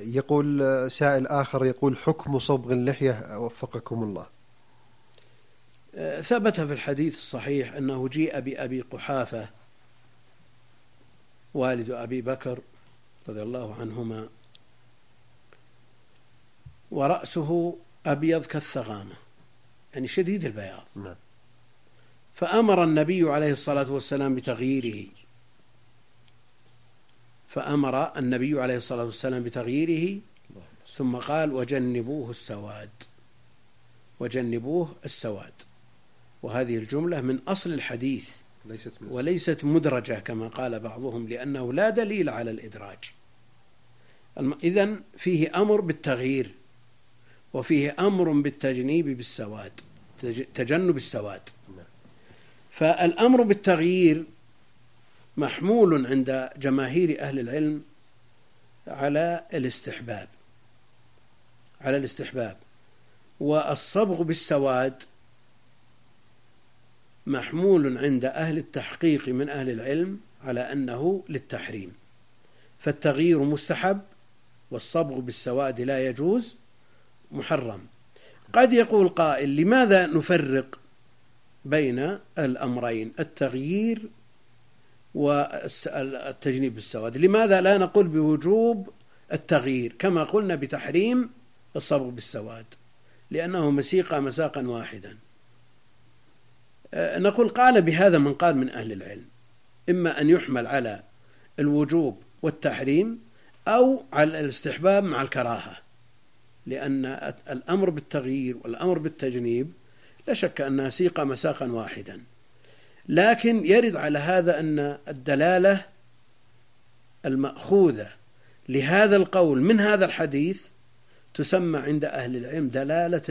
يقول سائل آخر يقول حكم صبغ اللحية وفقكم الله. ثبت في الحديث الصحيح أنه جيء بأبي قحافة والد أبي بكر رضي الله عنهما ورأسه أبيض كالثغامة، يعني شديد البياض، فأمر النبي عليه الصلاة والسلام بتغييره ثم قال وجنبوه السواد. وهذه الجملة من أصل الحديث وليست مدرجة كما قال بعضهم، لأنه لا دليل على الإدراج. إذن فيه أمر بالتغيير وفيه أمر بالتجنب السواد. فالأمر بالتغيير محمول عند جماهير أهل العلم على الاستحباب، والصبغ بالسواد محمول عند أهل التحقيق من أهل العلم على أنه للتحريم، فالتغيير مستحب والصبغ بالسواد لا يجوز محرم. قد يقول قائل لماذا نفرق بين الأمرين التغيير والتجنيب بالسواد؟ لماذا لا نقول بوجوب التغيير كما قلنا بتحريم الصبغ بالسواد؟ لأنه مساقا واحدا. نقول قال بهذا من قال من أهل العلم، إما أن يحمل على الوجوب والتحريم أو على الاستحباب مع الكراهة، لأن الأمر بالتغيير والأمر بالتجنيب لا شك أنها سيق مساقا واحدا. لكن يرد على هذا أن الدلالة المأخوذة لهذا القول من هذا الحديث تسمى عند أهل العلم دلالة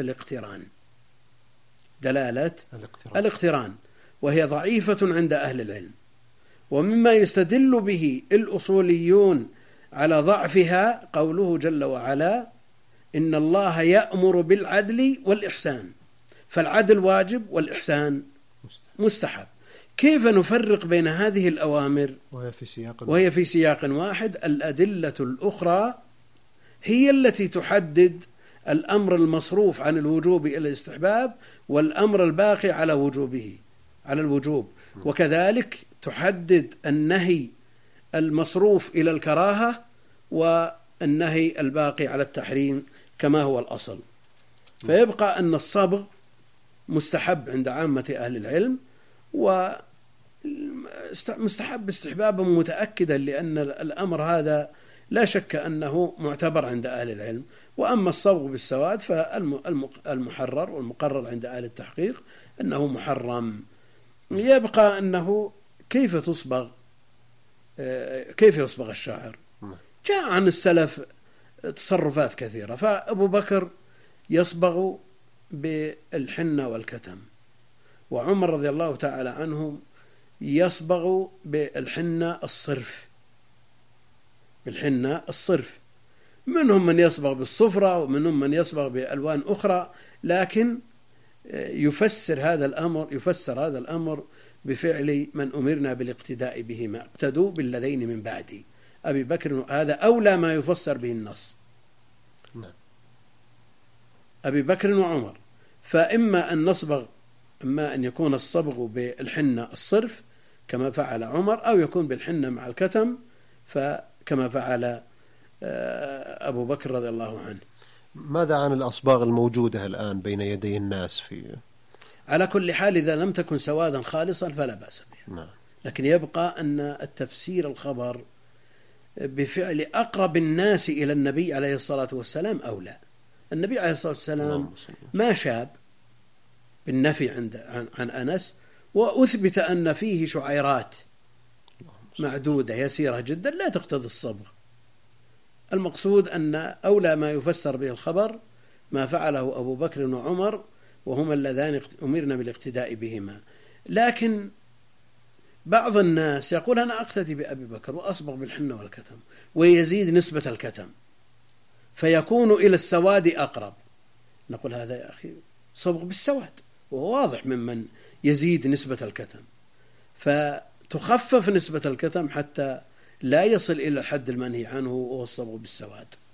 الاقتران، وهي ضعيفة عند أهل العلم. ومما يستدل به الأصوليون على ضعفها قوله جل وعلا إن الله يأمر بالعدل والإحسان، فالعدل واجب والإحسان مستحب. كيف نفرق بين هذه الأوامر وهي في سياق واحد؟ الأدلة الأخرى هي التي تحدد الأمر المصروف عن الوجوب إلى الاستحباب والأمر الباقي على الوجوب، وكذلك تحدد النهي المصروف إلى الكراهة والنهي الباقي على التحريم كما هو الأصل. فيبقى أن الصبغ مستحب عند عامة أهل العلم، ومستحب استحبابا متأكدا، لأن الأمر هذا لا شك أنه معتبر عند أهل العلم. وأما الصبغ بالسواد فالمحرر والمقرر عند أهل التحقيق أنه محرم. يبقى أنه كيف يصبغ الشعر. جاء عن السلف تصرفات كثيرة، فأبو بكر يصبغ بالحنة والكتم، وعمر رضي الله تعالى عنه يصبغ بالحنة الصرف، منهم من يصبغ بالصفرة ومنهم من يصبغ بألوان أخرى، لكن يفسر هذا الأمر بفعل من أمرنا بالاقتداء بهما، اقتدوا بالذين من بعدي. أبي بكر هذا أولى ما يفسر به النص، أبي بكر وعمر. فإما أن يكون الصبغ بالحنة الصرف كما فعل عمر، أو يكون بالحنة مع الكتم كما فعل أبو بكر رضي الله عنه. ماذا عن الأصباغ الموجودة الآن بين يدي الناس؟ على كل حال إذا لم تكن سوادا خالصا فلا بأس بها. لكن يبقى أن التفسير الخبر بفعل أقرب الناس إلى النبي عليه الصلاة والسلام أولى. النبي عليه الصلاة والسلام ما شاب بالنفي عن أنس، وأثبت أن فيه شعيرات معدودة يسيرة جدا لا تقتضي الصبغ. المقصود أن أولى ما يفسر به الخبر ما فعله أبو بكر وعمر، وهما اللذان أمرنا بالاقتداء بهما. لكن بعض الناس يقول أنا أقتدي بأبي بكر وأصبغ بالحنة والكتم، ويزيد نسبة الكتم فيكون إلى السواد أقرب. نقول هذا يا أخي صبغ بالسواد، وهو واضح ممن يزيد نسبة الكتم، فتخفف نسبة الكتم حتى لا يصل إلى الحد المنهي عنه وهو الصبغ بالسواد.